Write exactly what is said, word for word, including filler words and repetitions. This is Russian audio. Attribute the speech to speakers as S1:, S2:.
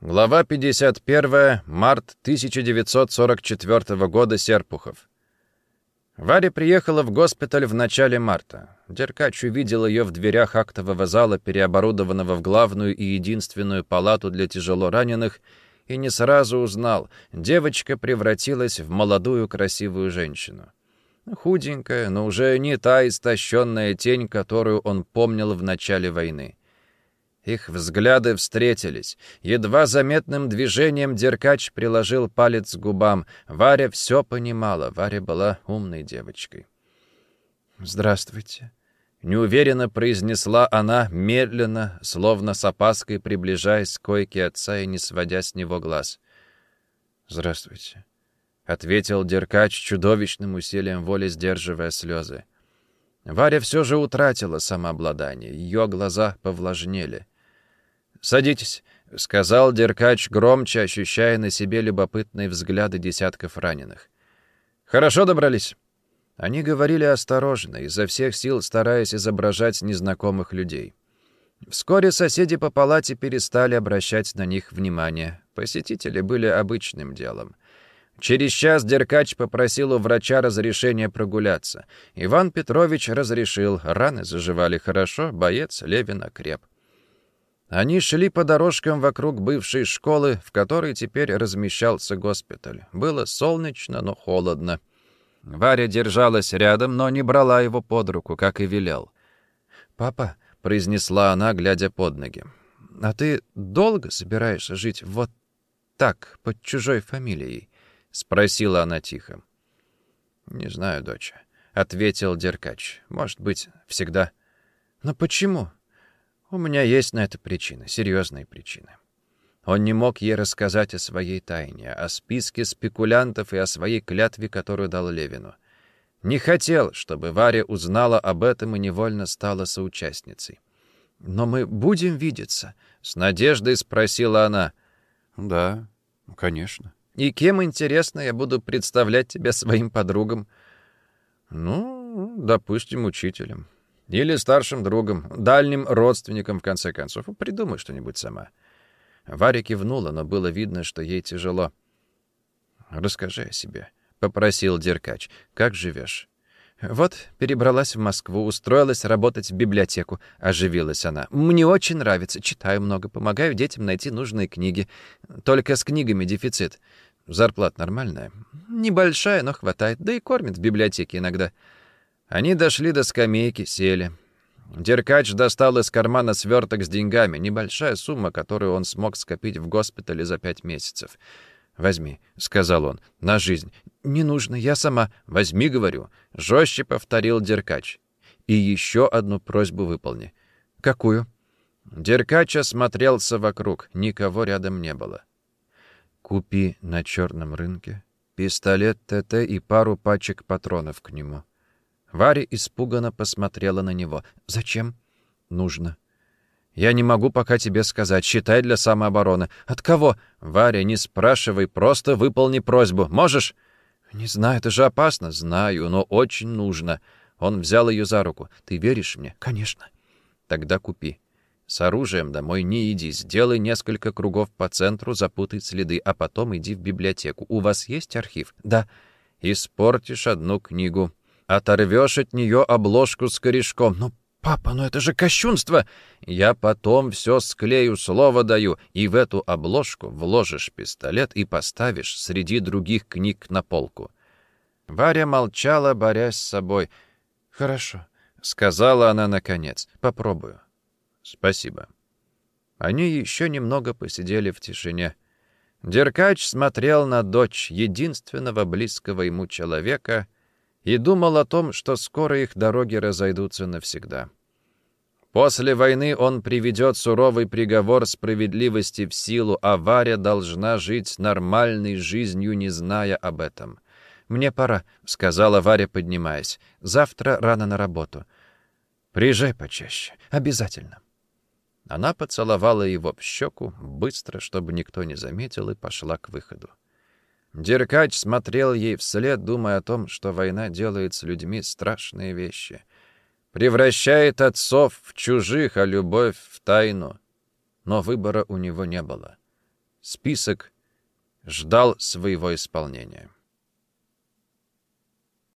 S1: Глава пятьдесят первая. Март тысяча девятьсот сорок четвёртого года. Серпухов. Варя приехала в госпиталь в начале марта. Деркач увидел ее в дверях актового зала, переоборудованного в главную и единственную палату для тяжелораненых, и не сразу узнал. Девочка превратилась в молодую красивую женщину. Худенькая, но уже не та истощенная тень, которую он помнил в начале войны. Их взгляды встретились. Едва заметным движением Деркач приложил палец к губам. Варя все понимала. Варя была умной девочкой. «Здравствуйте», — неуверенно произнесла она, медленно, словно с опаской приближаясь к койке отца и не сводя с него глаз. «Здравствуйте», — ответил Деркач чудовищным усилием воли, сдерживая слезы. Варя все же утратила самообладание. Ее глаза повлажнели. «Садитесь», — сказал Деркач громче, ощущая на себе любопытные взгляды десятков раненых. «Хорошо добрались?» Они говорили осторожно, изо всех сил стараясь изображать незнакомых людей. Вскоре соседи по палате перестали обращать на них внимание. Посетители были обычным делом. Через час Деркач попросил у врача разрешения прогуляться. Иван Петрович разрешил, раны заживали хорошо, боец Левин окреп. Они шли по дорожкам вокруг бывшей школы, в которой теперь размещался госпиталь. Было солнечно, но холодно. Варя держалась рядом, но не брала его под руку, как и велел. «Папа», — произнесла она, глядя под ноги, — «а ты долго собираешься жить вот так, под чужой фамилией?» — спросила она тихо. «Не знаю, доча», — ответил Деркач. «Может быть, всегда». «Но почему?» «У меня есть на это причины, серьезные причины». Он не мог ей рассказать о своей тайне, о списке спекулянтов и о своей клятве, которую дал Левину. Не хотел, чтобы Варя узнала об этом и невольно стала соучастницей. «Но мы будем видеться?» — с надеждой спросила она. «Да, конечно». «И кем, интересно, я буду представлять тебя своим подругам?» «Ну, допустим, учителем. Или старшим другом, дальним родственником, в конце концов. Придумай что-нибудь сама». Варя кивнула, но было видно, что ей тяжело. «Расскажи о себе», — попросил Деркач. «Как живешь?» «Вот, перебралась в Москву, устроилась работать в библиотеку», — оживилась она. «Мне очень нравится, читаю много, помогаю детям найти нужные книги. Только с книгами дефицит. Зарплата нормальная?» «Небольшая, но хватает, да и кормят в библиотеке иногда». Они дошли до скамейки, сели. Деркач достал из кармана сверток с деньгами, небольшая сумма, которую он смог скопить в госпитале за пять месяцев. «Возьми», — сказал он, — «на жизнь». «Не нужно, я сама». «Возьми, говорю», — жестче повторил Деркач. «И еще одну просьбу выполни». «Какую?» Деркач осмотрелся вокруг, никого рядом не было. «Купи на черном рынке пистолет ТТ и пару пачек патронов к нему». Варя испуганно посмотрела на него. «Зачем?» «Нужно». «Я не могу пока тебе сказать. Считай для самообороны». «От кого?» «Варя, не спрашивай, просто выполни просьбу. Можешь?» «Не знаю, это же опасно». «Знаю, но очень нужно». Он взял ее за руку. «Ты веришь мне?» «Конечно». «Тогда купи. С оружием домой не иди. Сделай несколько кругов по центру, запутай следы, а потом иди в библиотеку. У вас есть архив?» «Да». «Испортишь одну книгу. Оторвешь от нее обложку с корешком». «Ну, папа, ну это же кощунство!» «Я потом все склею, слово даю, и в эту обложку вложишь пистолет и поставишь среди других книг на полку». Варя молчала, борясь с собой. «Хорошо», — сказала она наконец. «Попробую». «Спасибо». Они еще немного посидели в тишине. Деркач смотрел на дочь, единственного близкого ему человека, и думал о том, что скоро их дороги разойдутся навсегда. После войны он приведет суровый приговор справедливости в силу, а Варя должна жить нормальной жизнью, не зная об этом. «Мне пора», — сказала Варя, поднимаясь. «Завтра рано на работу». «Приезжай почаще. Обязательно». Она поцеловала его в щеку, быстро, чтобы никто не заметил, и пошла к выходу. Деркач смотрел ей вслед, думая о том, что война делает с людьми страшные вещи. Превращает отцов в чужих, а любовь в тайну. Но выбора у него не было. Список ждал своего исполнения.